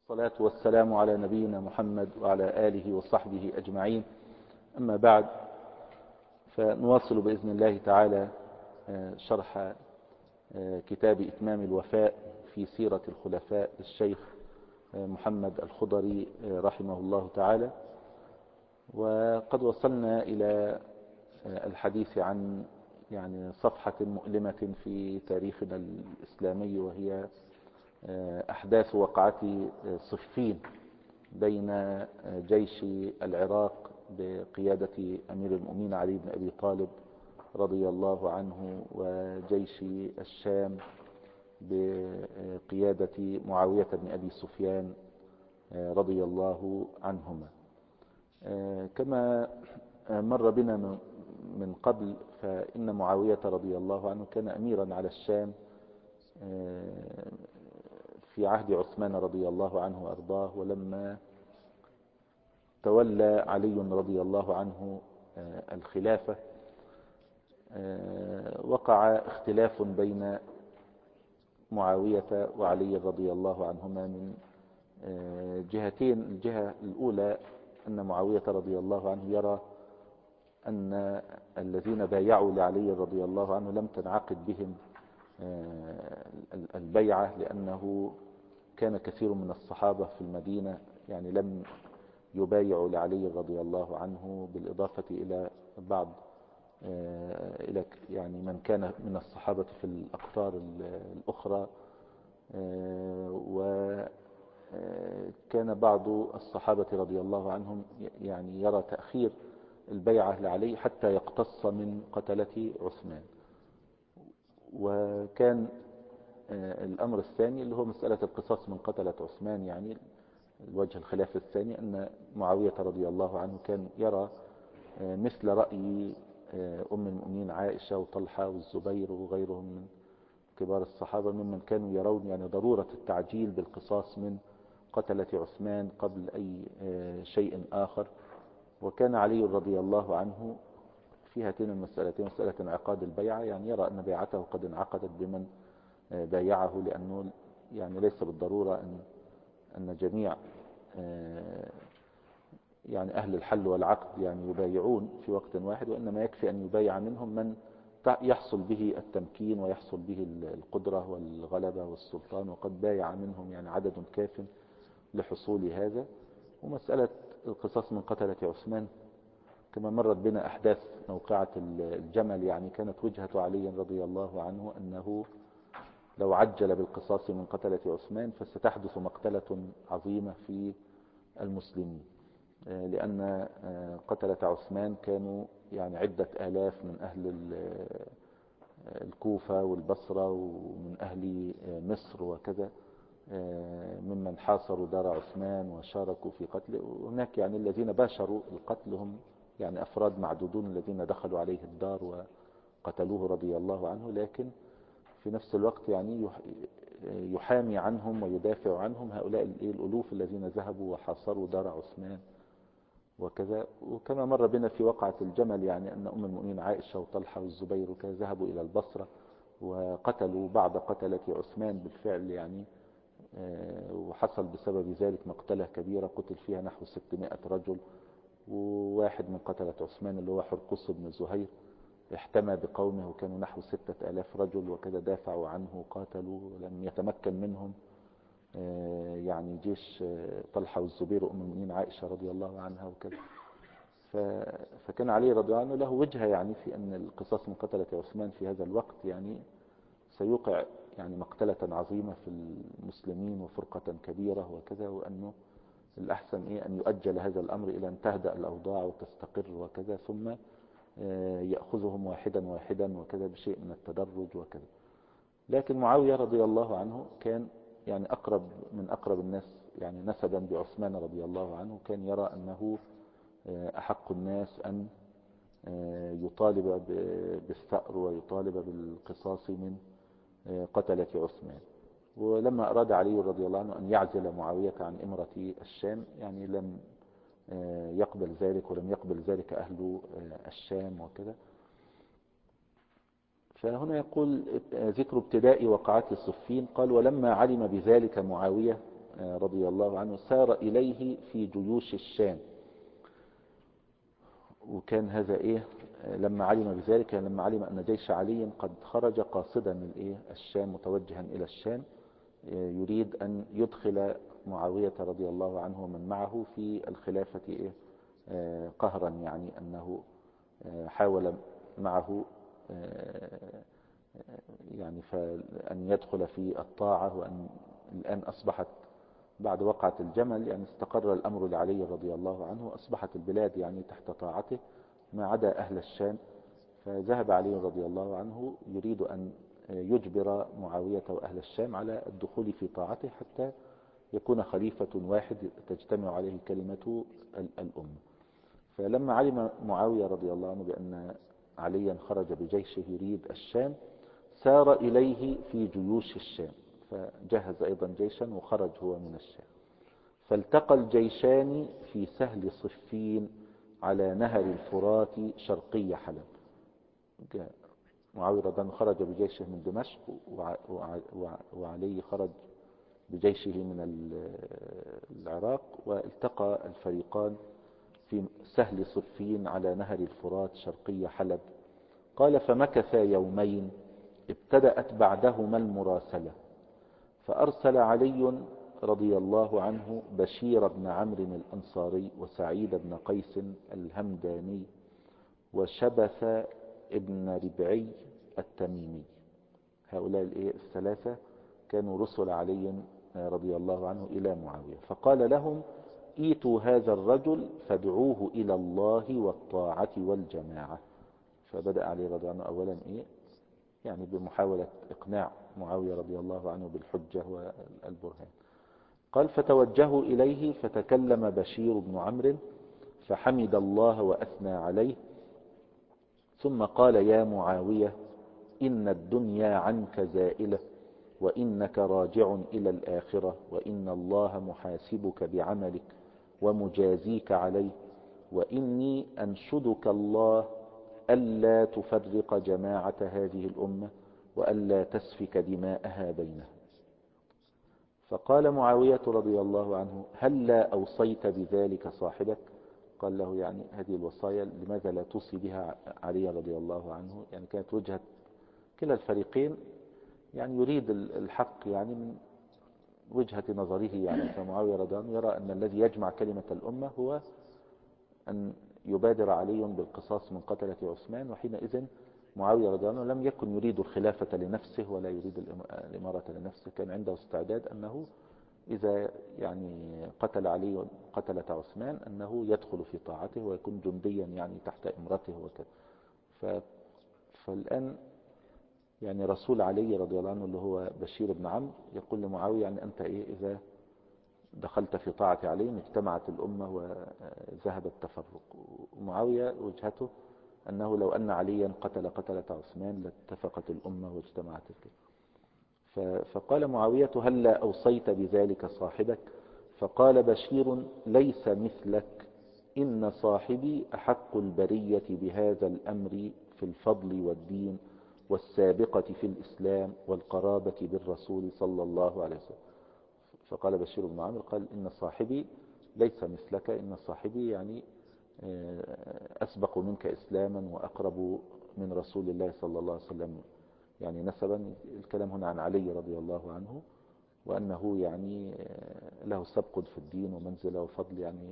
الصلاة والسلام على نبينا محمد وعلى آله وصحبه أجمعين. أما بعد، فنواصل بإذن الله تعالى شرح كتاب إتمام الوفاء في سيرة الخلفاء للشيخ محمد الخضري رحمه الله تعالى. وقد وصلنا إلى الحديث عن صفحة مؤلمة في تاريخنا الإسلامي، وهي أحداث وقعة صفين بين جيش العراق بقيادة أمير المؤمنين علي بن أبي طالب رضي الله عنه، وجيش الشام بقيادة معاوية بن أبي سفيان رضي الله عنهما. كما مر بنا من قبل، فإن معاوية رضي الله عنه كان أميرا على الشام في عهد عثمان رضي الله عنه وأرضاه، ولما تولى علي رضي الله عنه الخلافة وقع اختلاف بين معاوية وعلي رضي الله عنهما من جهتين. الجهة الأولى أن معاوية رضي الله عنه يرى أن الذين بايعوا لعلي رضي الله عنه لم تنعقد بهم البيعة، لأنه كان كثير من الصحابة في المدينة لم يبايعوا لعلي رضي الله عنه، بالإضافة إلى بعض من كان من الصحابة في الأقطار الأخرى. وكان بعض الصحابة رضي الله عنهم يرى تأخير البيعة لعلي حتى يقتص من قتلة عثمان. وكان الأمر الثاني اللي هو مسألة القصاص من قتلة عثمان، الوجه الخلاف الثاني أن معاوية رضي الله عنه كان يرى مثل رأي أم المؤمنين عائشة وطلحة والزبير وغيرهم من كبار الصحابة، ممن كانوا يرون ضرورة التعجيل بالقصاص من قتلة عثمان قبل أي شيء آخر. وكان علي رضي الله عنه في هاتين المسألتين، مسألة انعقاد البيعة، يرى أن بيعته قد انعقدت بمن بايعه، لأنه ليس بالضرورة أن جميع أهل الحل والعقد يبايعون في وقت واحد، وإنما يكفي أن يبايع منهم من يحصل به التمكين ويحصل به القدرة والغلبة والسلطان، وقد بايع منهم عدد كاف لحصول هذا. ومسألة القصاص من قتلة عثمان كما مرت بنا أحداث موقعة الجمل، كانت وجهة علي رضي الله عنه أنه لو عجل بالقصاص من قتلة عثمان فستحدث مقتلة عظيمة في المسلمين، لأن قتلة عثمان كانوا عدة آلاف من أهل الكوفة والبصرة ومن أهل مصر وكذا، ممن حاصروا دار عثمان وشاركوا في قتله. وهناك الذين باشروا القتل هم أفراد معدودون الذين دخلوا عليه الدار وقتلوه رضي الله عنه، لكن في نفس الوقت يحامي عنهم ويدافع عنهم هؤلاء الألوف الذين ذهبوا وحاصروا دار عثمان وكذا. وكما مر بنا في وقعة الجمل أن أم المؤمنين عائشة وطلحة والزبير وكذا ذهبوا إلى البصرة وقتلوا بعض قتلة عثمان بالفعل، وحصل بسبب ذلك مقتلة كبيرة قتل فيها نحو 600 رجل. وواحد من قتلة عثمان اللي هو حرقص بن زهير احتمى بقومه وكانوا نحو 6000 رجل وكذا، دافعوا عنه وقاتلوا، لم يتمكن منهم جيش طلحة والزبير وأم المؤمنين عائشة رضي الله عنها وكذا. فكان علي رضي الله عنه له وجهة في أن القصاص من قتلة عثمان في هذا الوقت سيوقع مقتلة عظيمة في المسلمين وفرقة كبيرة وكذا، وأنه الأحسن أن يؤجل هذا الأمر إلى أن تهدأ الأوضاع وتستقر وكذا، ثم يأخذهم واحدا واحدا وكذا بشيء من التدرج وكذا. لكن معاوية رضي الله عنه كان أقرب من أقرب الناس نسبا بعثمان رضي الله عنه، كان يرى أنه أحق الناس أن يطالب بالثأر ويطالب بالقصاص من قتلة عثمان. ولما أراد علي رضي الله عنه أن يعزل معاوية عن إمرة الشام لم يقبل ذلك، ولم يقبل ذلك أهل الشام وكذا. فهنا يقول ذكر ابتداء وقعات الصفين، قال: ولما علم بذلك معاوية رضي الله عنه سار إليه في جيوش الشام. وكان هذا لما علم بذلك، لما علم أن جيش علي قد خرج قاصدا الشام متوجها إلى الشام، يريد أن يدخل معاوية رضي الله عنه ومن معه في الخلافة قهرا، يعني أنه حاول معه يعني فأن يدخل في الطاعة، وأن الآن أصبحت بعد وقعة الجمل يعني استقر الأمر لعلي رضي الله عنه، أصبحت البلاد يعني تحت طاعته ما عدا أهل الشام. فذهب علي رضي الله عنه يريد أن يجبر معاوية وأهل الشام على الدخول في طاعته حتى يكون خليفة واحد تجتمع عليه كلمة الأمة. فلما علم معاوية رضي الله عنه بأن عليا خرج بجيشه يريد الشام، سار إليه في جيوش الشام، فجهز أيضا جيشا وخرج هو من الشام. فالتقى الجيشان في سهل صفين على نهر الفرات شرقي حلب. معاوية رضي الله عنه خرج بجيشه من دمشق، وعلي خرج بجيشه من العراق، والتقى الفريقان في سهل صفين على نهر الفرات شرقي حلب. قال فمكثا يومين، ابتدأت بعدهما المراسلة، فأرسل علي رضي الله عنه بشير بن عمرو الأنصاري، وسعيد بن قيس الهمداني، وشبث ابن ربعي التميمي. هؤلاء الثلاثة كانوا رسل علي رضي الله عنه إلى معاوية. فقال لهم ايتوا هذا الرجل فادعوه إلى الله والطاعة والجماعة. فبدأ علي رضي الله عنه أولا يعني بمحاولة إقناع معاوية رضي الله عنه بالحجة والبرهان. قال فتوجهوا إليه، فتكلم بشير بن عمرو فحمد الله وأثنى عليه، ثم قال يا معاوية إن الدنيا عنك زائلة، وإنك راجع إلى الآخرة، وإن الله محاسبك بعملك ومجازيك عليه، وإني أنشدك الله ألا تفرق جماعة هذه الأمة، وألا تسفك دماءها بينها. فقال معاوية رضي الله عنه هلا أوصيت بذلك صاحبك؟ قال له يعني هذه الوصايا لماذا لا توصي بها علي رضي الله عنه؟ يعني كانت وجهة كلا الفريقين، يعني يريد الحق يعني من وجهة نظره، يعني فمعاوية رضي الله عنه يرى أن الذي يجمع كلمة الأمة هو أن يبادر علي بالقصاص من قتلة عثمان. وحينئذ معاوية رضي الله عنه لم يكن يريد الخلافة لنفسه ولا يريد الإمارة لنفسه، كان عنده استعداد أنه إذا يعني قتل علي قتلة عثمان أنه يدخل في طاعته ويكون جنديا يعني تحت إمرته وكذا. فالآن يعني رسول علي رضي الله عنه اللي هو بشير بن عمرو يقول لمعاوية يعني أنت إذا دخلت في طاعة علي اجتمعت الأمة وذهب التفرق. ومعاوية وجهته أنه لو أن عليا قتل قتلة عثمان لاتفقت الأمة واجتمعت الكل. فقال معاوية هلا أوصيت بذلك صاحبك؟ فقال بشير ليس مثلك، إن صاحبي أحق البرية بهذا الأمر في الفضل والدين والسابقة في الإسلام والقرابة بالرسول صلى الله عليه وسلم. فقال بشير بن عمرو قال إن صاحبي ليس مثلك، إن صاحبي يعني أسبق منك إسلاما وأقرب من رسول الله صلى الله عليه وسلم يعني نسبا. الكلام هنا عن علي رضي الله عنه، وأنه يعني له سبق في الدين ومنزلة وفضل يعني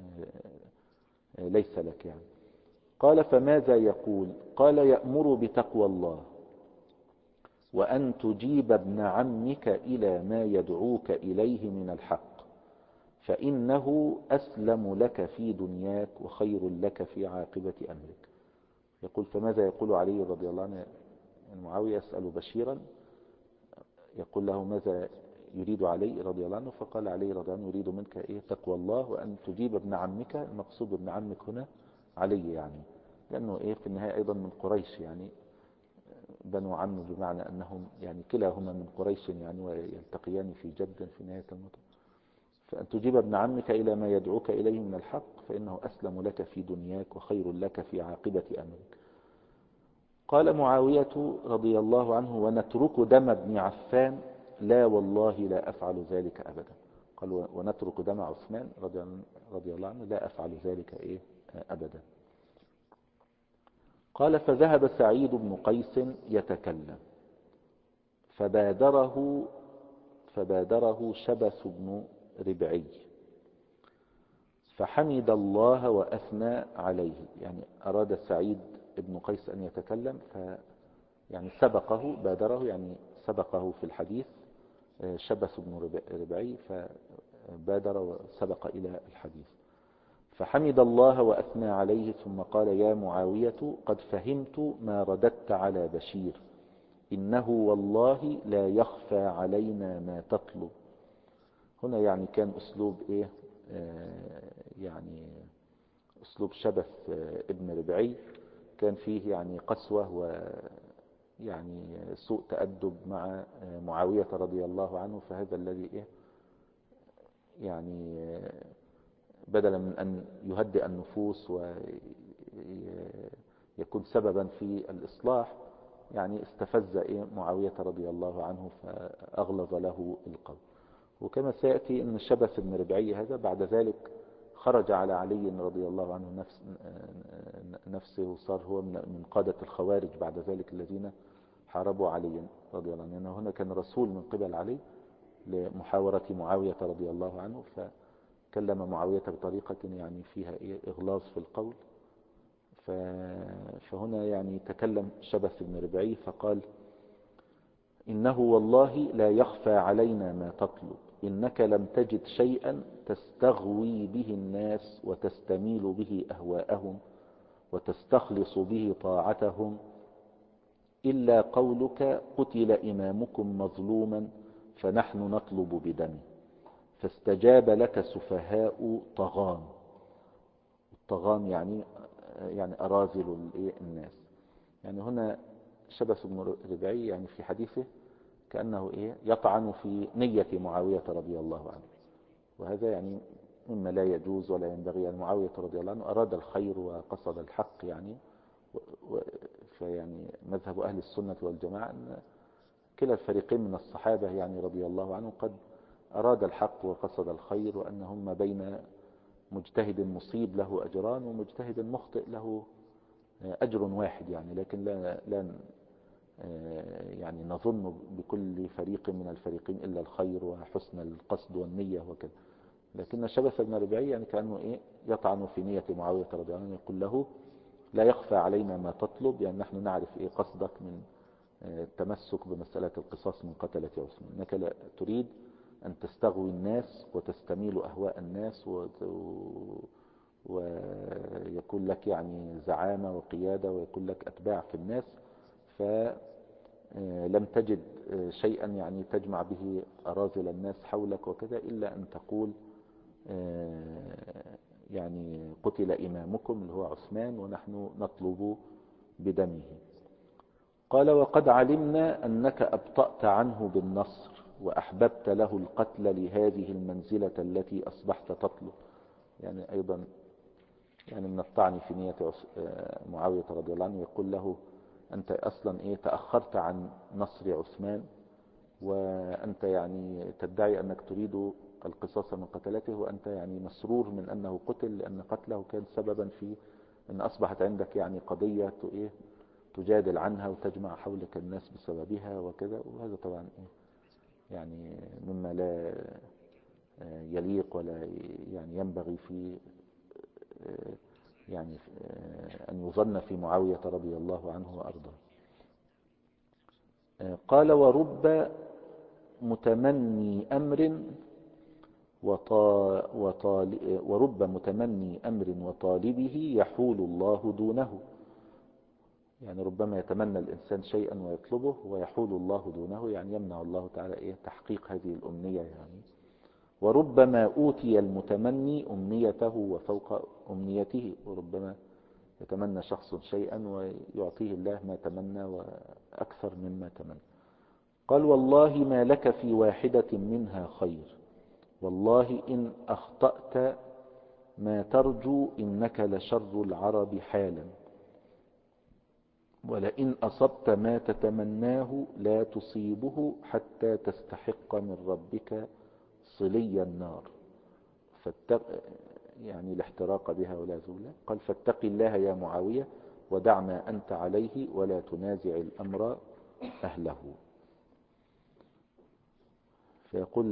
ليس لك يعني. قال فماذا يقول؟ قال يأمر بتقوى الله، وأن تجيب ابن عمك إلى ما يدعوك إليه من الحق، فإنه أسلم لك في دنياك وخير لك في عاقبة أمرك. يقول فماذا يقول علي رضي الله عنه؟ معاوية يسأل بشيرا يقول له ماذا يريد علي رضي الله عنه؟ فقال علي رضي الله عنه يريد منك تقوى الله، وأن تجيب ابن عمك. المقصود ابن عمك هنا علي يعني، لأنه في النهاية أيضا من قريش، يعني بنو عم، بمعنى أنهم يعني كلاهما من قريش يعني، ويلتقيان في جد في نهاية المطاف. فأن تجيب ابن عمك إلى ما يدعوك إليه من الحق، فإنه أسلم لك في دنياك وخير لك في عاقبة أمرك. قال معاوية رضي الله عنه ونترك دم ابن عفان؟ لا والله لا أفعل ذلك أبدا. قال ونترك دم عثمان رضي الله عنه، لا أفعل ذلك أبدا. قال فذهب سعيد بن قيس يتكلم فبادره شبث بن ربعي فحمد الله وأثنى عليه. يعني أراد سعيد بن قيس أن يتكلم، يعني بادره يعني سبقه في الحديث شبث بن ربعي، فبادر وسبق إلى الحديث. فحمد الله وأثنى عليه ثم قال يا معاوية قد فهمت ما رددت على بشير، إنه والله لا يخفى علينا ما تطلب. هنا يعني كان أسلوب يعني أسلوب شبث ابن ربعي كان فيه يعني قسوة ويعني سوء تأدب مع معاوية رضي الله عنه. فهذا الذي يعني بدلا من أن يهدئ النفوس ويكون سببا في الإصلاح، يعني استفز معاوية رضي الله عنه فأغلظ له القول. وكما سيأتي أن شبث بن ربعي هذا بعد ذلك خرج على علي رضي الله عنه نفسه، وصار هو من قادة الخوارج بعد ذلك الذين حاربوا علي رضي الله عنه. هنا كان رسول من قبل علي لمحاورة معاوية رضي الله عنه، فكلم معاوية بطريقة يعني فيها إغلاظ في القول. فهنا يعني تكلم شبث بن ربعي فقال إنه والله لا يخفى علينا ما تطلب، إنك لم تجد شيئا تستغوي به الناس وتستميل به أهواءهم وتستخلص به طاعتهم إلا قولك قتل إمامكم مظلوما فنحن نطلب بدمه، فاستجاب لك سفهاء طغام. الطغام يعني أراذل الناس. يعني هنا شبث بن ربعي يعني في حديثه كأنه يطعن في نية معاوية رضي الله عنه، وهذا يعني مما لا يجوز ولا ينبغي. يعني معاوية رضي الله عنه أراد الخير وقصد الحق، يعني فيعني مذهب أهل السنة والجماعة أن كلا الفريقين من الصحابة يعني رضي الله عنهم قد أراد الحق وقصد الخير، وأنهم ما بين مجتهد مصيب له أجران ومجتهد مخطئ له أجر واحد. يعني لكن لا يعني نظن بكل فريق من الفريقين إلا الخير وحسن القصد والنية وكذا. لكن شبث بن ربعي يعني كأنه يطعن في نية معاوية رضي الله عنه، يقول له لا يخفى علينا ما تطلب، يعني نحن نعرف قصدك من التمسك بمسألة القصاص من قتلة عثمان، أنك لا تريد أن تستغوي الناس وتستميل أهواء الناس ويكون لك يعني زعامة وقيادة ويكون لك أتباع في الناس، فلم تجد شيئا يعني تجمع به أراذل الناس حولك وكذا إلا أن تقول يعني قتل إمامكم اللي هو عثمان ونحن نطلب بدمه. قال وقد علمنا أنك أبطأت عنه بالنصر وأحببت له القتل لهذه المنزلة التي أصبحت تطلب. يعني أيضا يعني من الطعن في نية معاوية رضي الله عنه، يقول له أنت أصلا تأخرت عن نصر عثمان، وأنت يعني تدعي أنك تريد القصاص من قتلته، وأنت يعني مسرور من أنه قتل، لأن قتله كان سببا في أن أصبحت عندك يعني قضية تجادل عنها وتجمع حولك الناس بسببها وكذا. وهذا طبعا يعني مما لا يليق ولا يعني ينبغي في يعني أن يظن في معاوية رضي الله عنه وأرضاه. قال ورب متمني أمر ورب متمني أمر وطالبه يحول الله دونه. يعني ربما يتمنى الإنسان شيئا ويطلبه ويحول الله دونه، يعني يمنع الله تعالى تحقيق هذه الأمنية. يعني وربما أوتي المتمني أمنيته وفوق أمنيته، وربما يتمنى شخص شيئا ويعطيه الله ما تمنى وأكثر مما تمنى. قال والله ما لك في واحدة منها خير، والله إن أخطأت ما ترجو إنك لشر العرب حالا، ولئن أصبت ما تتمناه لا تصيبه حتى تستحق من ربك صلي النار يعني الاحتراق بها ولا زولا. قال فاتق الله يا معاوية ودع ما أنت عليه ولا تنازع الأمر أهله. فيقول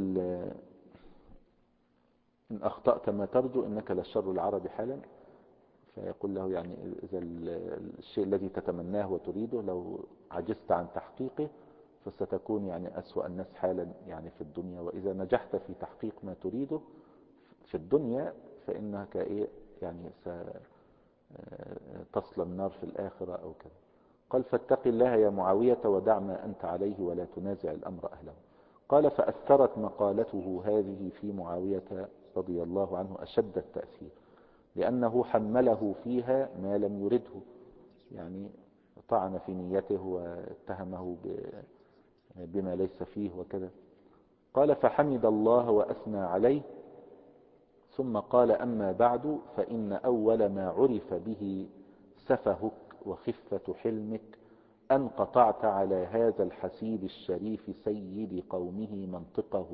إن أخطأت ما ترجو إنك لشر العرب حالا. فيقول له يعني إذا الشيء الذي تتمناه وتريده لو عجزت عن تحقيقه فستكون يعني أسوأ الناس حالا يعني في الدنيا، وإذا نجحت في تحقيق ما تريده في الدنيا فإنك يعني تصل النار في الآخرة أو كذا. قال فاتق الله يا معاوية ودع ما أنت عليه ولا تنازع الأمر أهله. قال فأثرت مقالته هذه في معاوية رضي الله عنه أشد التأثير، لأنه حمله فيها ما لم يرده، يعني طعن في نيته واتهمه بما ليس فيه وكذا. قال فحمد الله وأثنى عليه ثم قال أما بعد فإن أول ما عرف به سفهك وخفة حلمك أن قطعت على هذا الحسيب الشريف سيد قومه منطقه.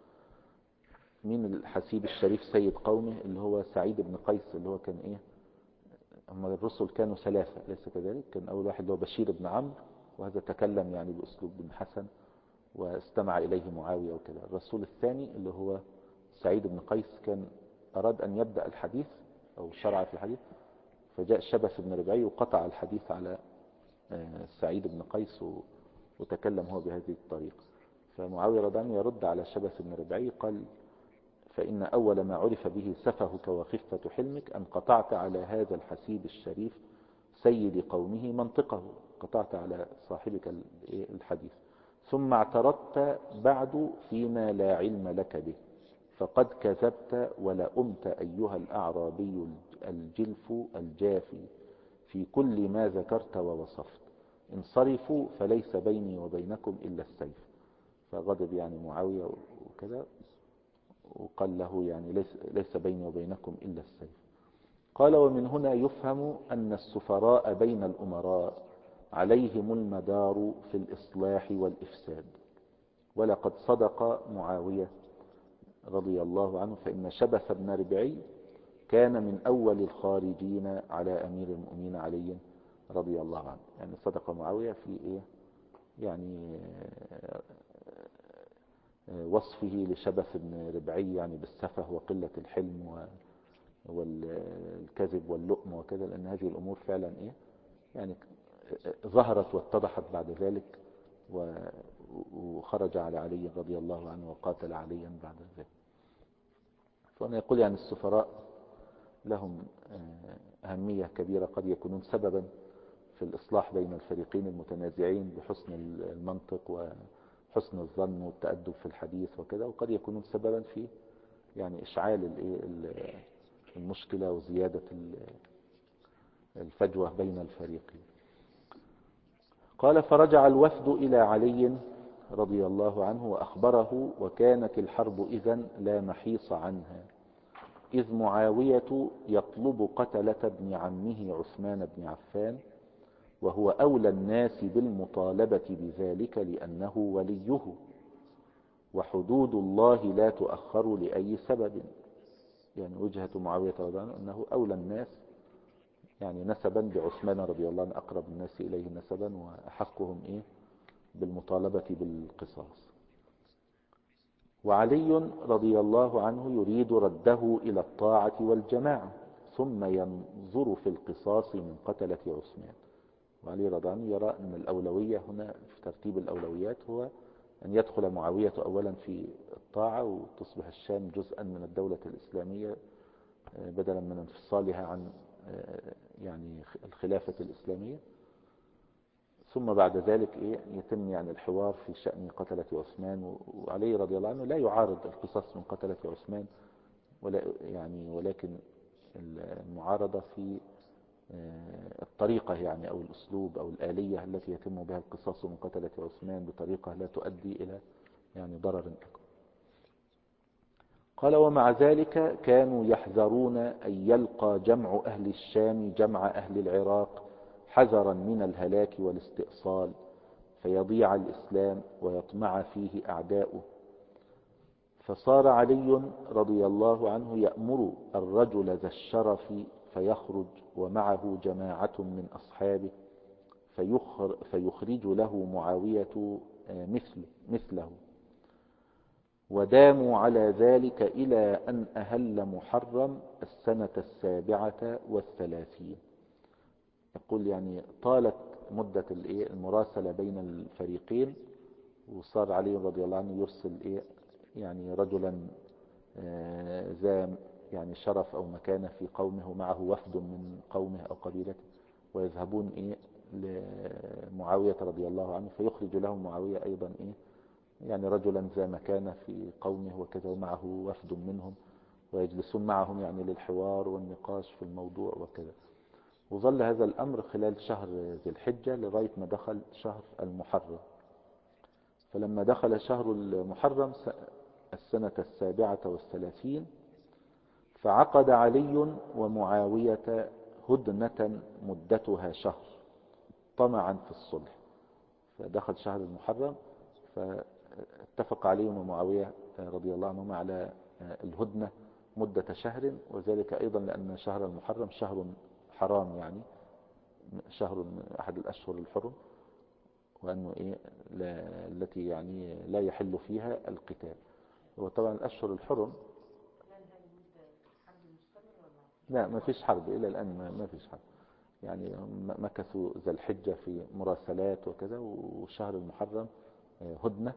من الحسيب الشريف سيد قومه اللي هو سعيد بن قيس، اللي هو كان هم الرسل كانوا ثلاثة أليس كذلك؟ كان أول واحد اللي هو بشير بن عمرو، وهذا تكلم يعني بأسلوب بن حسن واستمع إليه معاوية وكذا. الرسول الثاني اللي هو سعيد بن قيس كان أراد أن يبدأ الحديث أو شرع في الحديث، فجاء شبث بن ربعي وقطع الحديث على سعيد بن قيس وتكلم هو بهذه الطريقة. فمعاوية رضي الله عنه يرد على شبث بن ربعي قال فإن أول ما عرف به سفهك وخفة حلمك أن قطعت على هذا الحسيب الشريف سيد قومه منطقه، قطعت على صاحبك الحديث. ثم اعترضت بعد فيما لا علم لك به، فقد كذبت ولأمت أيها الأعرابي الجلف الجافي في كل ما ذكرت ووصفت. انصرفوا فليس بيني وبينكم إلا السيف. فغضب يعني معاوية وكذا وقال له يعني ليس بيني وبينكم إلا السيف. قال ومن هنا يفهم أن السفراء بين الأمراء عليهم المدار في الإصلاح والإفساد. ولقد صدق معاوية رضي الله عنه، فإن شبث بن ربعي كان من أول الخارجين على أمير المؤمنين علي رضي الله عنه. يعني صدق معاوية في يعني وصفه لشبث بن ربعي يعني بالسفه وقلة الحلم والكذب واللؤم وكذا، لأن هذه الأمور فعلا يعني ظهرت واتضحت بعد ذلك، وخرج على علي رضي الله عنه وقاتل عليا بعد ذلك. فأنا يقول يعني السفراء لهم أهمية كبيرة، قد يكونون سببا في الإصلاح بين الفريقين المتنازعين بحسن المنطق وحسن الظن والتأدب في الحديث وكذا، وقد يكونون سببا في يعني إشعال المشكلة وزيادة الفجوة بين الفريقين. قال فرجع الوفد إلى علي رضي الله عنه وأخبره، وكانت الحرب إذن لا محيص عنها، إذ معاوية يطلب قتلة ابن عمه عثمان بن عفان، وهو أولى الناس بالمطالبة بذلك لأنه وليه، وحدود الله لا تؤخر لأي سبب. يعني وجهة معاوية رضي الله عنه أنه أولى الناس يعني نسبا بعثمان رضي الله عنه، أقرب الناس إليه نسبا وأحقهم بالمطالبة بالقصاص. وعلي رضي الله عنه يريد رده إلى الطاعة والجماعة، ثم ينظر في القصاص من قتلة عثمان. وعلي رضي الله عنه يرى أن الأولوية هنا في ترتيب الأولويات هو أن يدخل معاوية أولا في الطاعة وتصبح الشام جزءا من الدولة الإسلامية بدلا من انفصالها عن يعني الخلافة الإسلامية، ثم بعد ذلك يتم يعني الحوار في شأن قتلة عثمان. وعلي رضي الله عنه لا يعارض القصاص من قتلة عثمان، ولكن المعارضة في الطريقة يعني أو الأسلوب أو الآلية التي يتم بها القصاص من قتلة عثمان بطريقة لا تؤدي إلى يعني ضرر أكبر. قال ومع ذلك كانوا يحذرون أن يلقى جمع أهل الشام جمع أهل العراق حذرا من الهلاك والاستئصال، فيضيع الإسلام ويطمع فيه أعداؤه، فصار علي رضي الله عنه يأمر الرجل ذا الشرف فيخرج ومعه جماعة من أصحابه فيخرج له معاوية مثله، وداموا على ذلك إلى أن أهل محرم السنة 37. يقول يعني طالت مدة المراسلة بين الفريقين، وصار علي رضي الله عنه يرسل يعني رجلا ذا يعني شرف أو مكانة في قومه ومعه وفد من قومه أو قبيلته، ويذهبون لمعاوية رضي الله عنه فيخرج لهم معاوية أيضا يعني رجلا ذا مكانة في قومه وكذا ومعه وفد منهم، ويجلسون معهم يعني للحوار والنقاش في الموضوع وكذا. وظل هذا الأمر خلال شهر ذي الحجة لغاية ما دخل شهر المحرم. فلما دخل شهر المحرم السنة 37 فعقد علي ومعاوية هدنة مدتها شهر طمعا في الصلح. فدخل شهر المحرم فاتفق علي ومعاوية رضي الله عنهما على الهدنة مدة شهر، وذلك أيضا لأن شهر المحرم شهر حرام، يعني شهر من أحد الأشهر الحرم، وأنه التي يعني لا يحل فيها القتال. وطبعا الأشهر الحرم لا ما فيش حرب إلى الآن، ما فيش حرب، يعني مكثوا ذا الحجة في مراسلات وكذا، وشهر المحرم هدنة.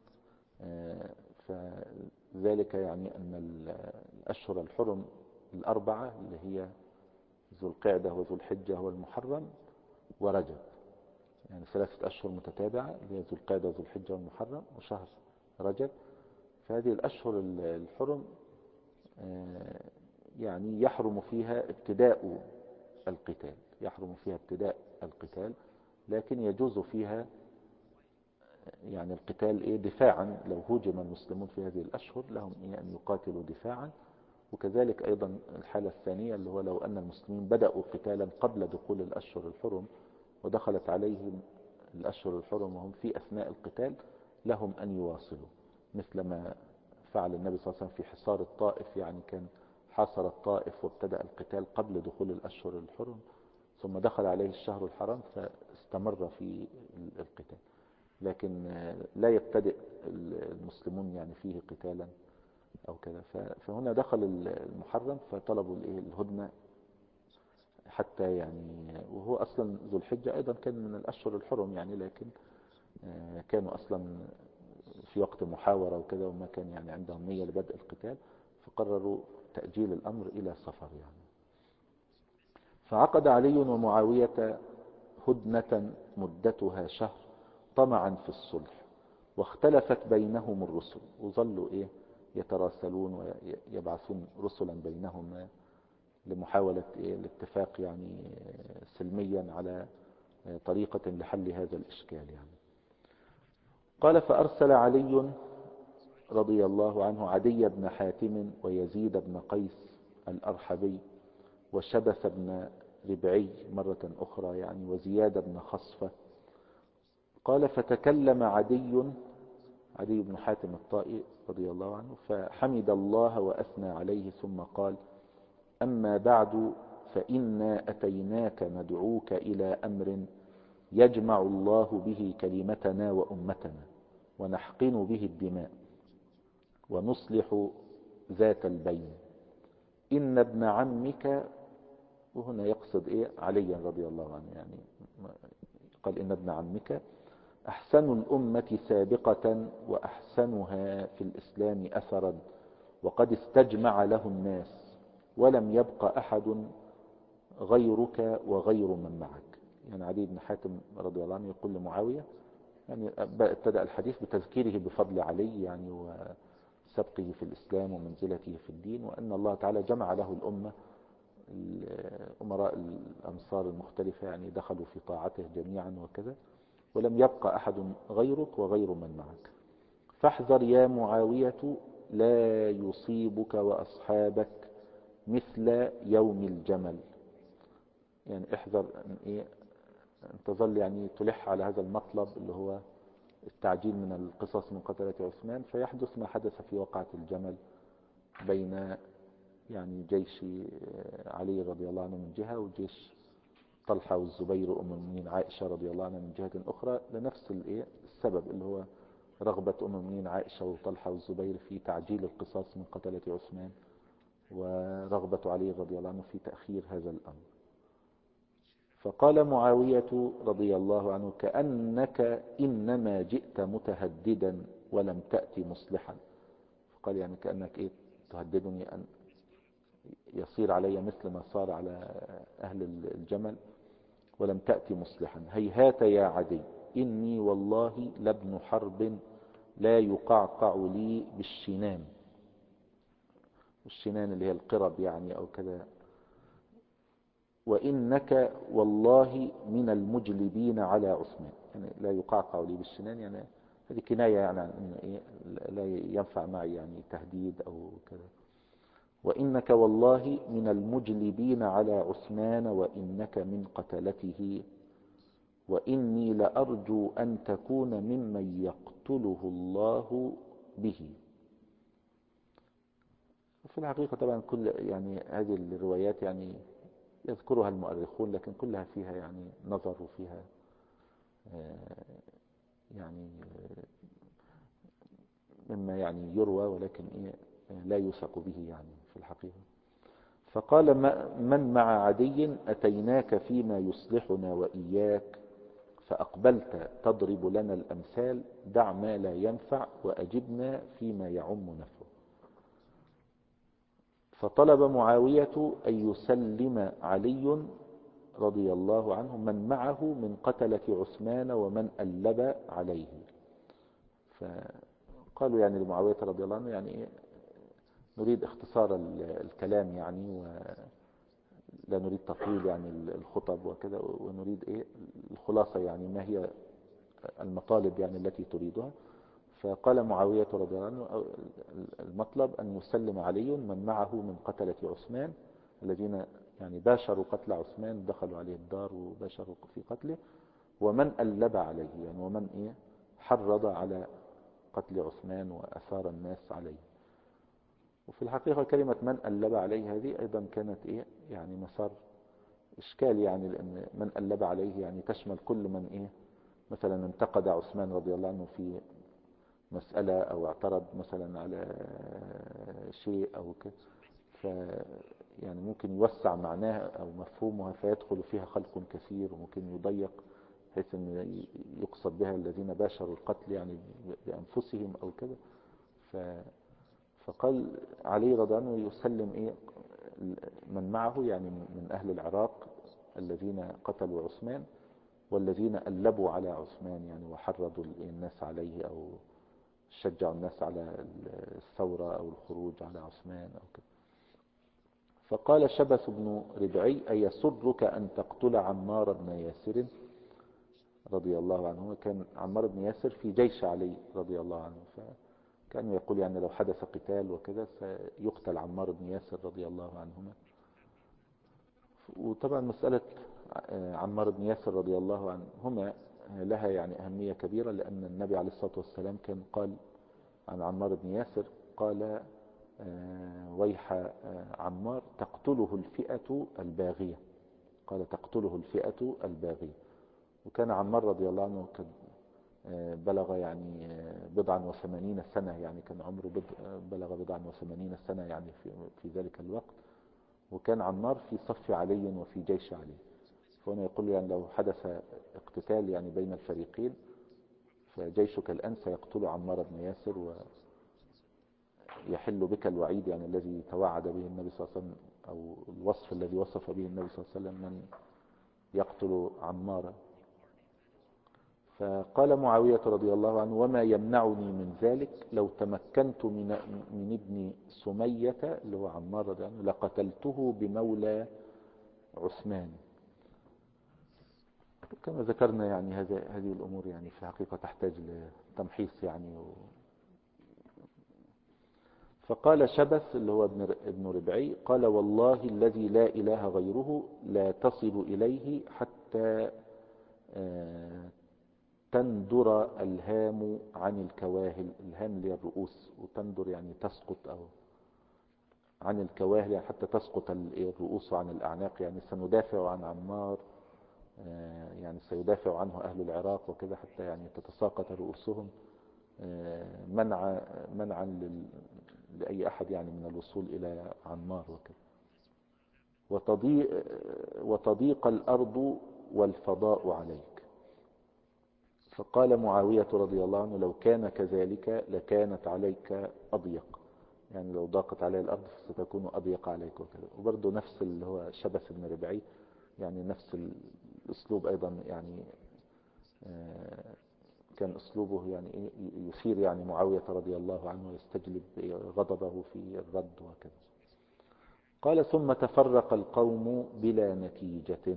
فذلك يعني أن الأشهر الحرم الأربعة اللي هي ذو القعدة وذو الحجة والمحرم ورجب، يعني 3 أشهر متتابعة اللي هي ذو القعدة وذو الحجة والمحرم وشهر رجب. فهذه الأشهر الحرم يعني يحرم فيها ابتداء القتال، لكن يجوز فيها يعني القتال دفاعا. لو هوجم المسلمون في هذه الأشهر لهم أن يقاتلوا دفاعا. وكذلك أيضا الحالة الثانية اللي هو لو أن المسلمين بدأوا قتالا قبل دخول الأشهر الحرم ودخلت عليهم الأشهر الحرم وهم في أثناء القتال لهم أن يواصلوا، مثل ما فعل النبي صلى الله عليه وسلم في حصار الطائف، يعني كان حاصر الطائف وابتدأ القتال قبل دخول الأشهر الحرم، ثم دخل عليه الشهر الحرام فاستمر في القتال، لكن لا يبتدئ المسلمون يعني فيه قتالا أو كذا. فهنا دخل المحرم فطلبوا الهدنة حتى يعني، وهو أصلا ذو الحجة أيضا كان من الأشهر الحرم يعني، لكن كانوا أصلا في وقت محاورة وكذا وما كان يعني عندهم نية لبدء القتال، فقرروا تأجيل الأمر إلى صفر يعني. فعقد علي ومعاوية هدنة مدتها شهر طمعا في الصلح، واختلفت بينهم الرسل، وظلوا يتراسلون ويبعثون رسلا بينهم لمحاولة الاتفاق يعني سلميا على طريقة لحل هذا الإشكال يعني. قال فأرسل علي رضي الله عنه عدي بن حاتم ويزيد بن قيس الأرحبي وشبث بن ربعي مرة أخرى يعني وزياد بن خصفة. قال فتكلم عدي بن حاتم الطائي رضي الله عنه فحمد الله وأثنى عليه ثم قال: أما بعد فإنا أتيناك ندعوك إلى أمر يجمع الله به كلمتنا وأمتنا ونحقن به الدماء ونصلح ذات البين. إن ابن عمك، وهنا يقصد علي رضي الله عنه، يعني قال إن ابن عمك أحسن الأمة سابقة وأحسنها في الإسلام أثرا، وقد استجمع له الناس ولم يبق أحد غيرك وغير من معك. يعني عدي بن حاتم رضي الله عنه يقول لمعاوية، يعني ابتدأ الحديث بتذكيره بفضل علي يعني وسبقه في الإسلام ومنزلته في الدين، وأن الله تعالى جمع له الأمة، أمراء الأمصار المختلفة يعني دخلوا في طاعته جميعا وكذا، ولم يبق أحد غيرك وغير من معك. فاحذر يا معاوية لا يصيبك وأصحابك مثل يوم الجمل. يعني احذر أن تظل يعني تلح على هذا المطلب اللي هو التعجيل من القصص من قتلة عثمان، فيحدث ما حدث في وقعة الجمل بين يعني جيش علي رضي الله عنه من جهة، وجيش طلحة والزبير أم المؤمنين عائشة رضي الله عنها من جهة أخرى، لنفس السبب اللي هو رغبة أم المؤمنين عائشة وطلحة والزبير في تعجيل القصاص من قتلة عثمان، ورغبة علي رضي الله عنه في تأخير هذا الأمر. فقال معاوية رضي الله عنه: كأنك إنما جئت متهددا ولم تأتي مصلحا. فقال يعني كأنك تهددني أن يصير علي مثل ما صار على أهل الجمل ولم تأتي مصلحا. هيهات يا عدي، إني والله لابن حرب لا يقعقع لي بالشنان. الشنان اللي هي القرب يعني أو كذا. وإنك والله من المجلبين على عثمان، يعني لا يقعقع لي بالشنان، يعني هذه كناية يعني عن إنه لا ينفع معي يعني تهديد أو كذا. وإنك والله من المجلبين على عثمان وإنك من قتلته، وإني لأرجو أن تكون ممن يقتله الله به. في الحقيقة طبعا كل يعني هذه الروايات يعني يذكرها المؤرخون، لكن كلها فيها يعني نظر وفيها يعني مما يعني يروى، ولكن لا يوثق به يعني في الحقيقة. فقال: من مع عدي أتيناك فيما يصلحنا وإياك، فأقبلت تضرب لنا الأمثال، دع ما لا ينفع وأجبنا فيما يعم نفعه. فطلب معاوية أن يسلم علي رضي الله عنه من معه من قتلة عثمان ومن ألب عليه. فقالوا يعني لمعاوية رضي الله عنه يعني نريد اختصار الكلام يعني، ولا نريد تطويل يعني الخطب وكذا، ونريد الخلاصة يعني ما هي المطالب يعني التي تريدها. فقال معاوية رضي الله عنه المطلب أن يسلم علي من معه من قتلة عثمان الذين يعني باشروا قتل عثمان، دخلوا عليه الدار وباشروا في قتله، ومن ألب عليه يعني ومن حرض على قتل عثمان وأثار الناس عليه. وفي الحقيقة كلمة من ألب عليه هذه أيضا كانت يعني مسار إشكال، يعني لأن من ألب عليه يعني تشمل كل من مثلا انتقد عثمان رضي الله عنه في مسألة أو اعترض مثلا على شيء أو كده، يعني ممكن يوسع معناها أو مفهومها فيدخل فيها خلق كثير، وممكن يضيق بحيث أن يقصد بها الذين باشروا القتل يعني بأنفسهم أو كده. فقال علي رضي الله عنه يسلم من معه يعني من أهل العراق الذين قتلوا عثمان والذين ألبوا على عثمان يعني وحرضوا الناس عليه أو شجعوا الناس على الثورة أو الخروج على عثمان أو كده. فقال شبث بن ربعي: أيسرك أن تقتل عمار بن ياسر رضي الله عنه؟ كان عمار بن ياسر في جيش علي رضي الله عنه، فكان يقول يعني لو حدث قتال وكذا سيقتل عمار بن ياسر رضي الله عنهما. وطبعا مسألة عمار بن ياسر رضي الله عنهما لها يعني أهمية كبيرة، لأن النبي عليه الصلاة والسلام كان قال عن عمار بن ياسر، قال ويح عمار تقتله الفئة الباغية، قال تقتله الفئة الباغية. وكان عمار رضي الله عنه قد بلغ يعني 89 سنة، يعني كان عمره بلغ 89 سنة يعني في ذلك الوقت، وكان عمار في صف علي وفي جيش علي. فهنا يقول يعني لو حدث اقتتال يعني بين الفريقين فجيشك الآن سيقتل عمار بن ياسر، ويحل بك الوعيد يعني الذي توعد به النبي صلى الله عليه وسلم، أو الوصف الذي وصف به النبي صلى الله عليه وسلم من يقتل عمار. فقال معاوية رضي الله عنه: وما يمنعني من ذلك لو تمكنت من ابن سمية اللي هو عمار رضي الله عنه لقتلته بمولى عثمان. كما ذكرنا يعني هذه الأمور يعني في حقيقة تحتاج لتمحيص يعني فقال شبث اللي هو ابن ربعي: قال والله الذي لا إله غيره لا تصل إليه حتى تندر الهام عن الكواهل. الهام اللي هي الرؤوس، وتندر يعني تسقط، أو عن الكواهل يعني حتى تسقط الرؤوس عن الأعناق. يعني سندافع عن عمار، يعني سيدافع عنه أهل العراق وكذا، حتى يعني تتساقط رؤوسهم منعا لأي أحد يعني من الوصول إلى عمار وكذا. وتضيق الأرض والفضاء عليك. فقال معاوية رضي الله عنه: لو كان كذلك لكانت عليك أضيق. يعني لو ضاقت علي الأرض ستكون أضيق عليك وكذا. وبرضه نفس اللي هو شبث بن ربعي، يعني نفس الأسلوب أيضا، يعني كان أسلوبه يعني يثير يعني معاوية رضي الله عنه، ويستجلب غضبه في الرد وكذا. قال: ثم تفرق القوم بلا نتيجة.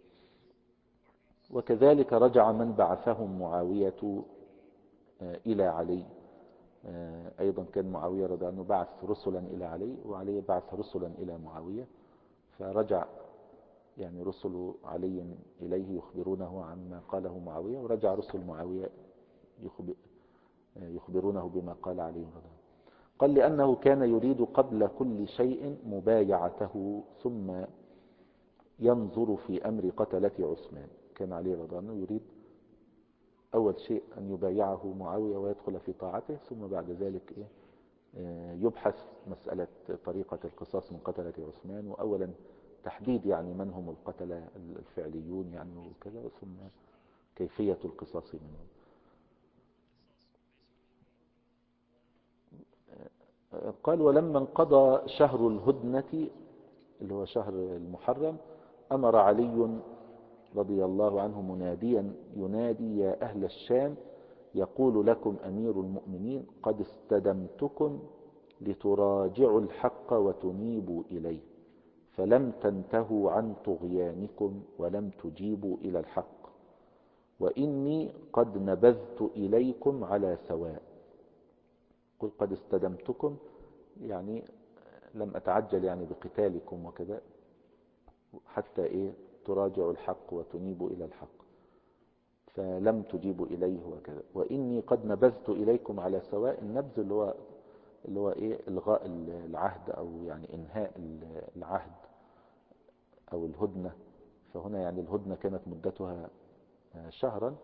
وكذلك رجع من بعثهم معاوية إلى علي. أيضا كان معاوية رضي الله عنه بعث رسلا إلى علي، وعلي بعث رسلا إلى معاوية. فرجع يعني رسل علي إليه يخبرونه عما قاله معاوية، ورجع رسل معاوية يخبرونه بما قال علي رضي الله عنه. قال: لأنه كان يريد قبل كل شيء مبايعته، ثم ينظر في أمر قتلة عثمان. كان علي رضي الله عنه يريد أول شيء أن يبايعه معاوية ويدخل في طاعته، ثم بعد ذلك يبحث مسألة طريقة القصاص من قتلة عثمان، وأولا تحديد يعني من هم القتلة الفعليون يعني وكذا، ثم كيفية القصاص منهم. قال: ولما انقضى شهر الهدنة اللي هو شهر المحرم، أمر علي رضي الله عنه مناديا ينادي: يا أهل الشام، يقول لكم أمير المؤمنين: قد استدمتكم لتراجعوا الحق وتنيبوا إليه، فلم تنتهوا عن طغيانكم ولم تجيبوا إلى الحق، وإني قد نبذت إليكم على سواء. قل قد استدمتكم يعني لم أتعجل يعني بقتالكم وكذا، حتى تراجعوا الحق وتنيبوا إلى الحق، فلم تجيبوا إليه وكذا. وإني قد نبذت إليكم على سواء. النبذ اللي هو إلغاء العهد، أو يعني إنهاء العهد أو الهدنة. فهنا يعني الهدنة كانت مدتها شهرا،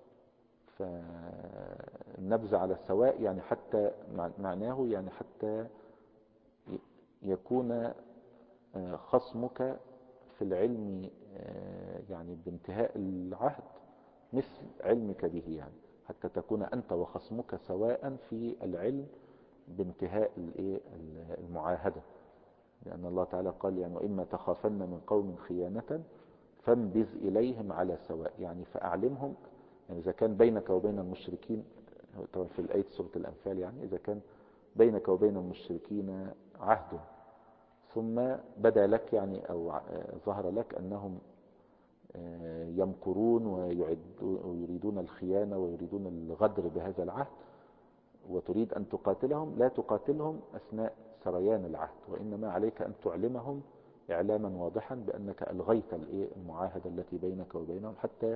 فالنبذ على السواء يعني حتى معناه يعني حتى يكون خصمك في العلم يعني بانتهاء العهد مثل علمك به، يعني حتى تكون أنت وخصمك سواء في العلم بانتهاء المعاهدة. لأن الله تعالى قال يعني: وإما تخافن من قوم خيانة فانبذ إليهم على سواء. يعني فأعلمهم، يعني إذا كان بينك وبين المشركين، طبعا في الآية سورة الأنفال، يعني إذا كان بينك وبين المشركين عهد، ثم بدا لك يعني أو ظهر لك أنهم يمكرون ويريدون الخيانة ويريدون الغدر بهذا العهد، وتريد أن تقاتلهم، لا تقاتلهم أثناء سريان العهد، وإنما عليك أن تعلمهم إعلاما واضحا بأنك ألغيت المعاهدة التي بينك وبينهم، حتى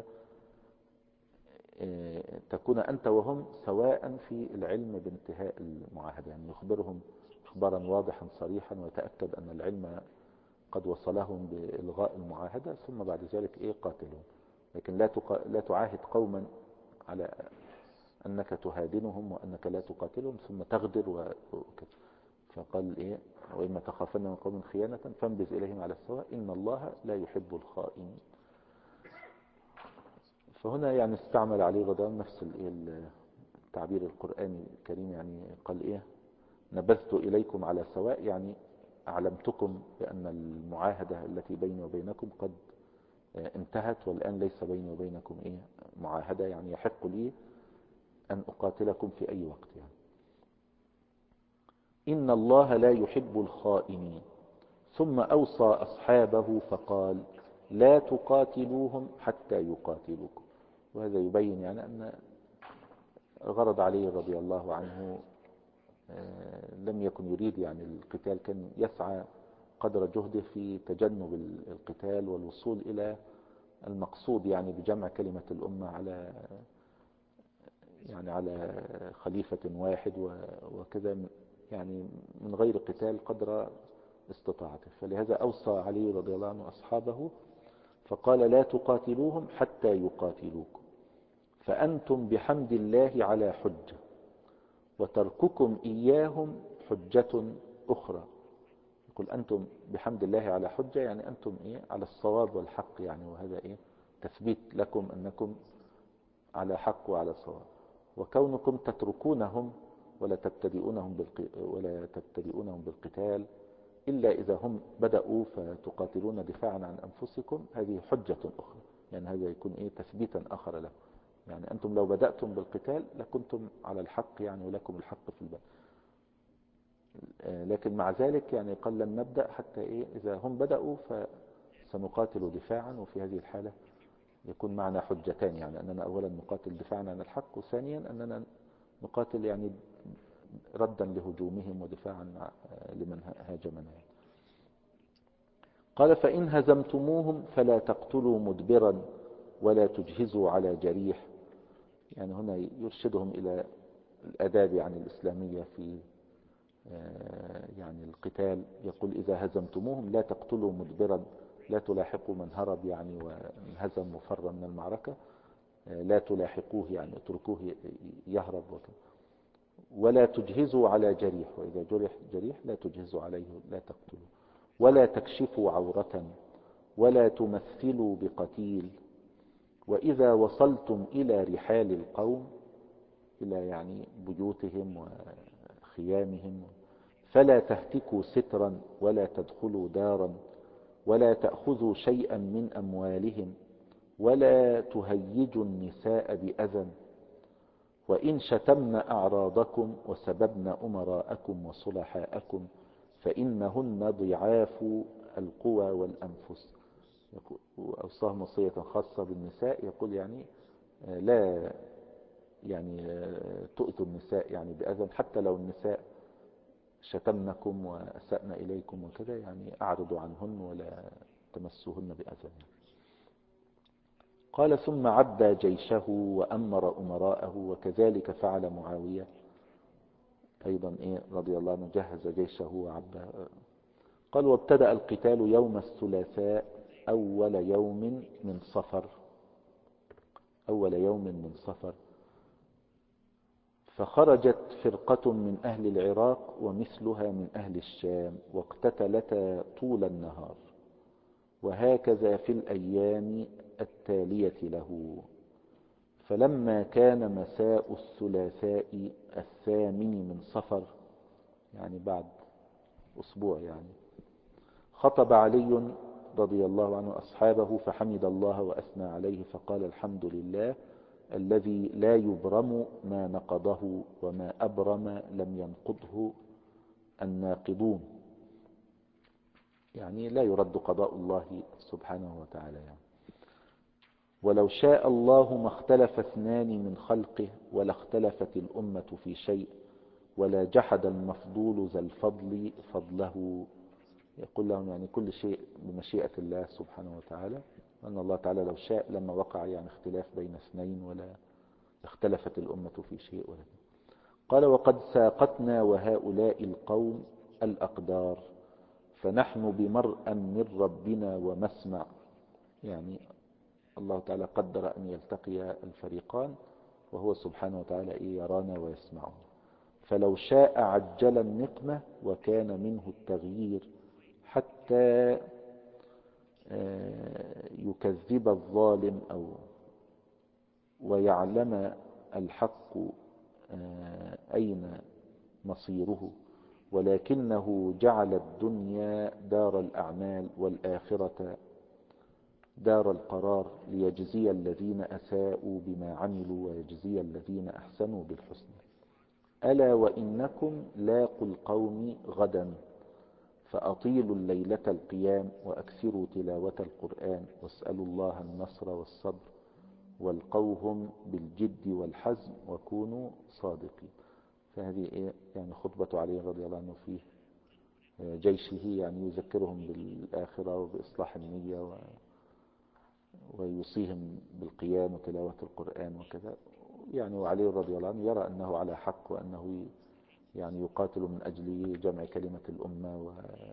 تكون أنت وهم سواء في العلم بانتهاء المعاهدة. يعني يخبرهم إخبارا واضحا صريحا، ويتأكد أن العلم قد وصلهم بإلغاء المعاهدة، ثم بعد ذلك قاتلهم. لكن لا تعاهد قوما على أنك تهادنهم وأنك لا تقاتلهم ثم تغدر وكذا. فقال وإما تخافن من قوم خيانة فانبذ إليهم على السواء إن الله لا يحب الخائنين. فهنا يعني استعمل عليه رضي الله عنه نفس التعبير القرآني الكريم، يعني قال نبذت إليكم على سواء، يعني أعلمتكم بأن المعاهدة التي بيني وبينكم قد انتهت، والآن ليس بيني وبينكم معاهدة، يعني يحق لي أن أقاتلكم في أي وقت. يعني إن الله لا يحب الخائنين. ثم أوصى أصحابه فقال: لا تقاتلوهم حتى يقاتلوكم. وهذا يبين يعني أن غرض علي رضي الله عنه لم يكن يريد يعني القتال، كان يسعى قدر جهده في تجنب القتال والوصول إلى المقصود، يعني بجمع كلمة الأمة على يعني على خليفة واحد وكذا، يعني من غير قتال قدر استطاعته. فلهذا أوصى علي رضي الله عنه أصحابه فقال لا تقاتلوهم حتى يقاتلوكم، فأنتم بحمد الله على حجة، وترككم إياهم حجة أخرى. يقول أنتم بحمد الله على حجة، يعني أنتم على الصواب والحق، يعني وهذا تثبيت لكم أنكم على حق وعلى صواب. وكونكم تتركونهم ولا تبتدئونهم بالقتال إلا إذا هم بدأوا فتقاتلون دفاعا عن أنفسكم، هذه حجة أخرى، يعني هذا يكون تثبيتا آخر له. يعني أنتم لو بدأتم بالقتال لكنتم على الحق، يعني ولكم الحق في البدء، لكن مع ذلك يعني قال لن نبدأ حتى إذا هم بدأوا فسنقاتل دفاعا. وفي هذه الحالة يكون معنا حجتان، يعني أننا أولا نقاتل دفاعا عن الحق، وثانيا أننا نقاتل يعني ردا لهجومهم ودفاعا لمن هاجمنا. قال فإن هزمتموهم فلا تقتلوا مدبرا ولا تجهزوا على جريح. يعني هنا يرشدهم إلى الآداب يعني الإسلامية في يعني القتال. يقول إذا هزمتموهم لا تقتلوا مدبرا، لا تلاحقوا من هرب يعني وانهزم وفر من المعركة، لا تلاحقوه يعني اتركوه يهرب ولا تجهزوا على جريح، وإذا جريح لا تجهزوا عليه، لا تقتلوا. ولا تكشفوا عورة ولا تمثلوا بقتيل. وإذا وصلتم إلى رحال القوم، إلى يعني بيوتهم وخيامهم، فلا تهتكوا سترا ولا تدخلوا دارا ولا تأخذوا شيئا من أموالهم ولا تهيجوا النساء بأذى. وإن شتمن أعراضكم وسببن أمراءكم وصلحاءكم فإنهن ضعاف القوى والأنفس. وأوصاهم وصية خاصة بالنساء، يقول يعني لا يعني تؤذوا النساء يعني بأذى، حتى لو النساء شتمنكم وأسأنا إليكم وكذا، يعني أعرضوا عنهن ولا تمسوهن بأذى. قال ثم عبى جيشه وأمر أمراءه، وكذلك فعل معاوية أيضا رضي الله عنه، جهز جيشه وعبى. قال وابتدأ القتال يوم الثلاثاء أول يوم من صفر. فخرجت فرقة من أهل العراق ومثلها من أهل الشام واقتتلتا طول النهار، وهكذا في الأيام التالية له. فلما كان مساء الثلاثاء الثامن من صفر، يعني بعد أسبوع يعني، خطب علي رضي الله عنه أصحابه فحمد الله وأثنى عليه فقال الحمد لله الذي لا يبرم ما نقضه وما أبرم لم ينقضه الناقضون. يعني لا يرد قضاء الله سبحانه وتعالى يعني. ولو شاء الله ما اختلف اثنان من خلقه ولا اختلفت الأمة في شيء ولا جحد المفضول ذا الفضل فضله. يقول لهم يعني كل شيء بمشيئة الله سبحانه وتعالى، أن الله تعالى لو شاء لما وقع يعني اختلاف بين اثنين ولا اختلفت الأمة في شيء ولا. قال وقد ساقتنا وهؤلاء القوم الأقدار، فنحن بمرأى من ربنا ومسمع. يعني الله تعالى قدر أن يلتقي الفريقان، وهو سبحانه وتعالى يرانا ويسمعنا. فلو شاء عجل النقمة وكان منه التغيير حتى يكذب الظالم أو ويعلم الحق أين مصيره. ولكنه جعل الدنيا دار الأعمال والآخرة دار القرار ليجزي الذين أساءوا بما عملوا ويجزي الذين أحسنوا بالحسنى. ألا وإنكم لاقوا القوم غدا، فأطيلوا الليلة القيام وأكثروا تلاوة القرآن واسألوا الله النصر والصبر والقوهم بالجد والحزم وكونوا صادقين. فهذه يعني خطبة علي رضي الله عنه في جيشه، يعني يذكرهم بالآخرة وبإصلاح النية ويوصيهم بالقيام وتلاوة القرآن وكذا. يعني وعلي رضي الله عنه يرى أنه على حق، وأنه يعني يقاتل من أجل جمع كلمة الأمة،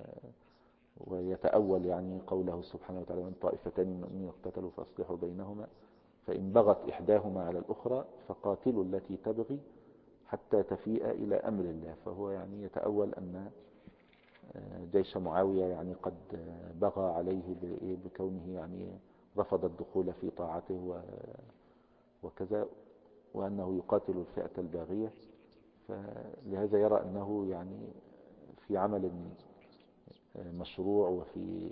ويتأول يعني قوله سبحانه وتعالى: من طائفتين من المؤمنين اقتتلوا فأصلحوا بينهما فإن بغت إحداهما على الأخرى فقاتلوا التي تبغي حتى تفيء إلى أمر الله. فهو يعني يتأول أن جيش معاوية يعني قد بغى عليه بكونه يعني رفض الدخول في طاعته وكذا، وأنه يقاتل الفئة الباغية. فلهذا يرى أنه يعني في عمل مشروع وفي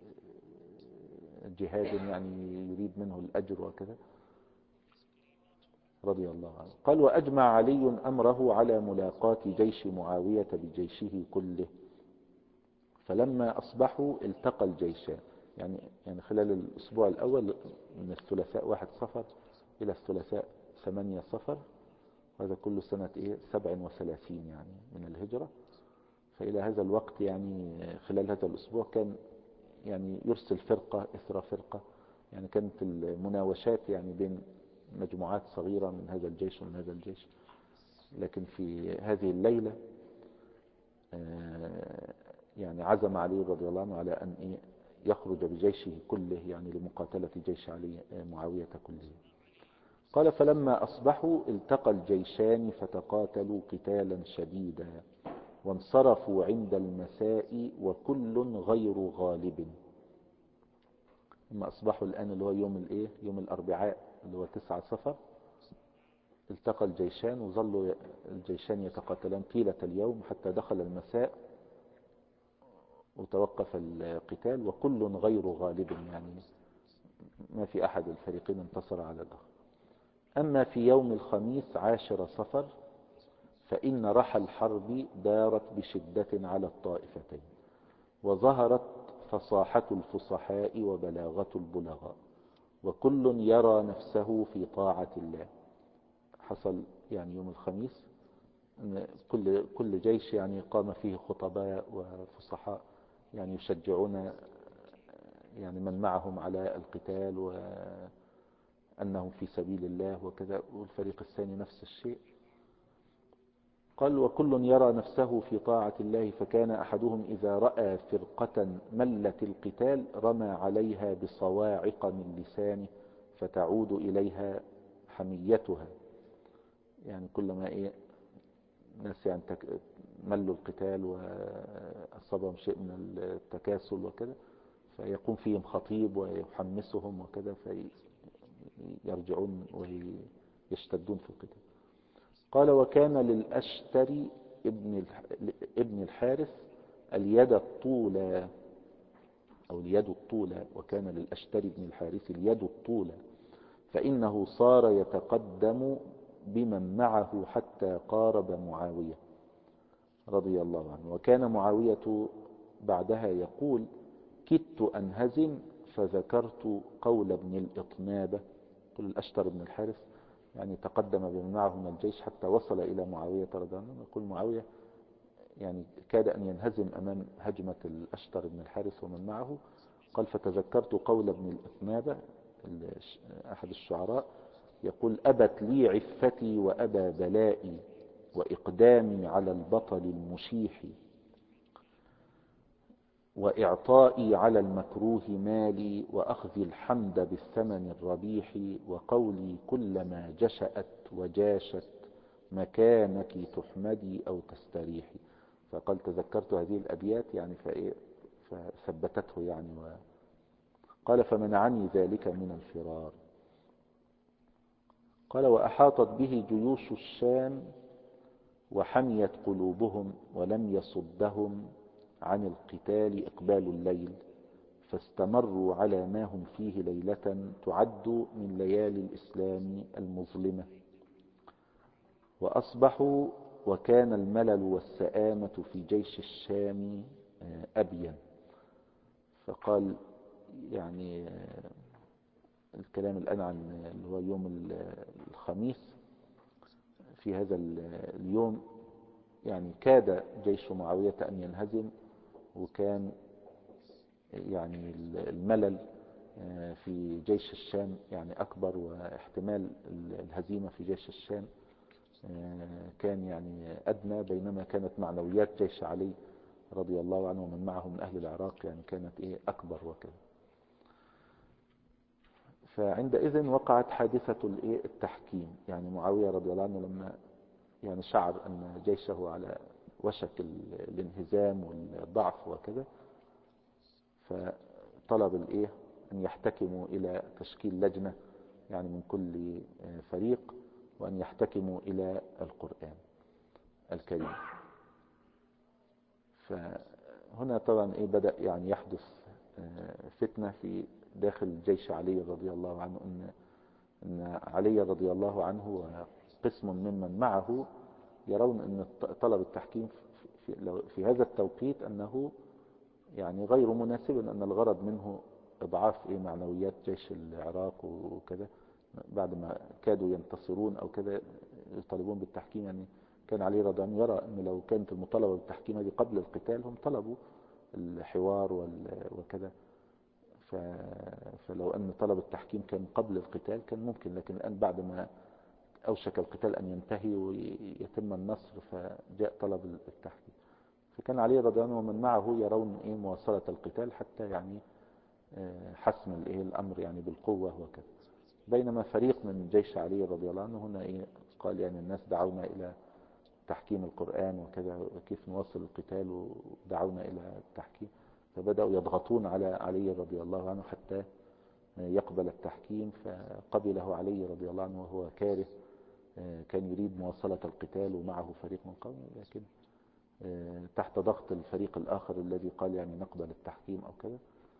جهاد يعني يريد منه الأجر وكذا، رضي الله عنه. قال: وأجمع علي أمره على ملاقاة جيش معاوية بجيشه كله، فلما أصبحوا التقى الجيشان. يعني خلال الأسبوع الأول من الثلاثاء 1 صفر إلى الثلاثاء 8 صفر، هذا كله سنة 37 يعني من الهجرة. فإلى هذا الوقت يعني خلال هذا الأسبوع كان يعني يرسل فرقة إثر فرقة، يعني كانت المناوشات يعني بين مجموعات صغيرة من هذا الجيش ومن هذا الجيش. لكن في هذه الليلة يعني عزم علي رضي الله عنه على أن يخرج بجيشه كله يعني لمقاتلة جيش معاوية كله. قال: فلما أصبحوا التقى الجيشان فتقاتلوا قتالا شديدا، وانصرفوا عند المساء وكل غير غالب. لما أصبحوا الآن اللي هو يوم الأربعاء اللي هو 9 صفر، التقى الجيشان وظلوا الجيشان يتقاتلان طيلة اليوم حتى دخل المساء وتوقف القتال، وكل غير غالب، يعني ما في أحد الفريقين انتصر على الآخر. أما في يوم الخميس 10 صفر فإن رحى الحرب دارت بشدة على الطائفتين، وظهرت فصاحة الفصحاء وبلاغة البلغاء، وكل يرى نفسه في طاعة الله. حصل يعني يوم الخميس أن كل جيش يعني قام فيه خطباء وفصحاء يعني يشجعون يعني من معهم على القتال وأنهم في سبيل الله وكذا، والفريق الثاني نفس الشيء. قال: وكل يرى نفسه في طاعة الله، فكان أحدهم إذا رأى فرقة ملت القتال رمى عليها بصواعق من لسانه فتعود إليها حميتها، يعني كلما ناس يعني ملوا القتال وأصابهم شيء من التكاسل وكذا، فيقوم فيهم خطيب ويحمسهم وكذا فيرجعون ويشتدون في القتال. قال: وكان للأشتري ابن الحارث اليد الطولى أو اليد الطولى، وكان للأشتري ابن الحارث اليد الطولى، فإنه صار يتقدم بمن معه حتى قارب معاوية رضي الله عنه. وكان معاوية بعدها يقول: كدت أنهزم فذكرت قول ابن الإطنابة. قل الأشتر بن الحارث يعني تقدم بمن معه من الجيش حتى وصل إلى معاوية رضي الله عنه. يقول معاوية يعني كاد أن ينهزم أمام هجمة الأشتر بن الحارث ومن معه. قال: فتذكرت قول ابن الإطنابة أحد الشعراء يقول: أبت لي عفتي وأبى بلائي وإقدامي على البطل المشيح، وإعطائي على المكروه مالي وأخذ الحمد بالثمن الربيح، وقولي كلما جشأت وجاشت مكانك تحمدي أو تستريحي. فقال: تذكرت هذه الأبيات يعني فثبتته يعني قال: فمنعني ذلك من الفرار. قال: وأحاطت به جيوش الشام وحميت قلوبهم ولم يصدهم عن القتال إقبال الليل، فاستمروا على ما هم فيه ليلة تعد من ليالي الإسلام المظلمة. وأصبحوا وكان الملل والسآمة في جيش الشام أبين. فقال يعني الكلام الآن عن اللي هو يوم الخميس. في هذا اليوم يعني كاد جيش معاوية أن ينهزم، وكان يعني الملل في جيش الشام يعني أكبر، واحتمال الهزيمة في جيش الشام كان يعني أدنى، بينما كانت معنويات جيش علي رضي الله عنه ومن معه من أهل العراق يعني كانت أكبر وكذا. فعندئذ وقعت حادثة التحكيم. يعني معاوية رضي الله عنه لما يعني شعر أن جيشه على وشك الانهزام والضعف وكذا، فطلب أن يحتكموا إلى تشكيل لجنة يعني من كل فريق، وأن يحتكموا إلى القرآن الكريم. فهنا طبعا بدأ يعني يحدث فتنة في داخل جيش علي رضي الله عنه، أن علي رضي الله عنه وقسم ممن معه يرون أن طلب التحكيم في هذا التوقيت أنه يعني غير مناسب، أن الغرض منه إضعاف معنويات جيش العراق وكذا، بعد ما كادوا ينتصرون أو كذا يطالبون بالتحكيم. يعني كان علي رضي الله عنه يرى أن لو كانت المطالبة بالتحكيم هذه قبل القتال هم طلبوا الحوار وكذا، فلو أن طلب التحكيم كان قبل القتال كان ممكن، لكن الآن بعد ما أوشك القتال أن ينتهي ويتم النصر فجاء طلب التحكيم. فكان علي رضي الله عنه ومن معه يرون مواصلة القتال حتى يعني حسم الأمر يعني بالقوة وكذا. بينما فريق من جيش علي رضي الله عنه هنا قال يعني الناس دعونا إلى تحكيم القرآن وكذا، كيف نواصل القتال، ودعونا إلى التحكيم. فبدأوا يضغطون على علي رضي الله عنه حتى يقبل التحكيم، فقبله علي رضي الله عنه وهو كاره، كان يريد مواصلة القتال ومعه فريق من قومه، لكن تحت ضغط الفريق الآخر الذي قال يعني نقبل التحكيم أو كذا.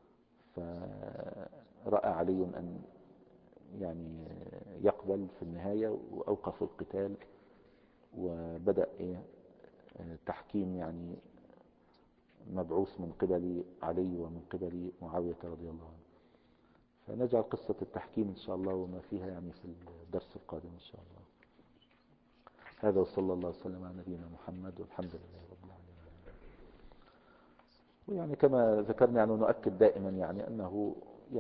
فرأى علي أن يعني يقبل في النهاية، وأوقفوا القتال، وبدأ تحكيم يعني مبعوث من قبل علي ومن قبل معاوية رضي الله عنه. فنجعل قصة التحكيم إن شاء الله وما فيها يعني في الدرس القادم إن شاء الله. هذا وصلى الله وسلم على نبينا محمد، والحمد لله رب العالمين. ويعني كما ذكرنا يعني نؤكد دائما يعني أنه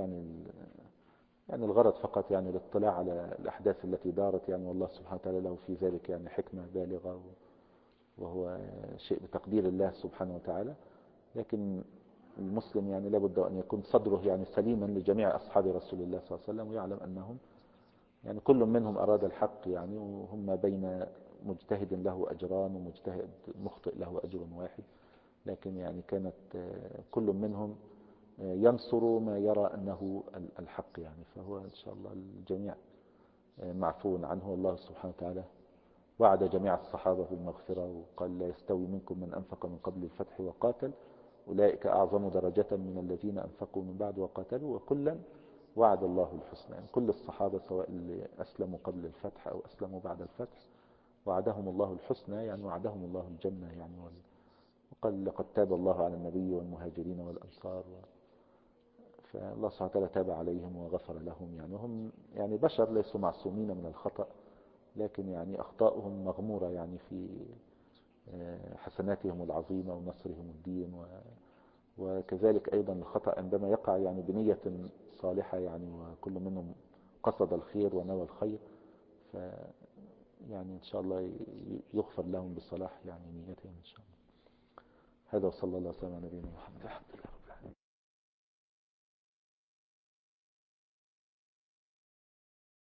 يعني الغرض فقط يعني الاطلاع على الأحداث التي دارت يعني، والله سبحانه وتعالى له في ذلك يعني حكمة بالغة، وهو شيء بتقدير الله سبحانه وتعالى. لكن المسلم يعني لابد أن يكون صدره يعني سليما لجميع أصحاب رسول الله صلى الله عليه وسلم، ويعلم أنهم يعني كل منهم أراد الحق يعني، وهم بين مجتهد له أجران ومجتهد مخطئ له أجر واحد، لكن يعني كانت كل منهم ينصر ما يرى أنه الحق يعني. فهو إن شاء الله الجميع معفو عنه، والله سبحانه وتعالى وعد جميع الصحابة بالمغفرة، وقال لا يستوي منكم من أنفق من قبل الفتح وقاتل أولئك أعظم درجة من الذين أنفقوا من بعد وقاتلوا وكلا وعد الله الحسنى. يعني كل الصحابة سواء اللي أسلموا قبل الفتح أو أسلموا بعد الفتح وعدهم الله الحسنى، يعني وعدهم الله الجنة يعني. وقال لقد تاب الله على النبي والمهاجرين والأنصار، فالله سبحانه وتعالى تاب عليهم وغفر لهم يعني. وهم يعني بشر ليسوا معصومين من الخطأ، لكن يعني أخطاؤهم مغمورة يعني في حسناتهم العظيمة ونصرهم الدين، وكذلك أيضا الخطأ عندما يقع يعني بنية صالحة يعني، وكل منهم قصد الخير ونوى الخير، يعني إن شاء الله يغفر لهم بصلاح يعني نيتهم إن شاء الله. هذا وصلى الله وسلم على نبينا محمد.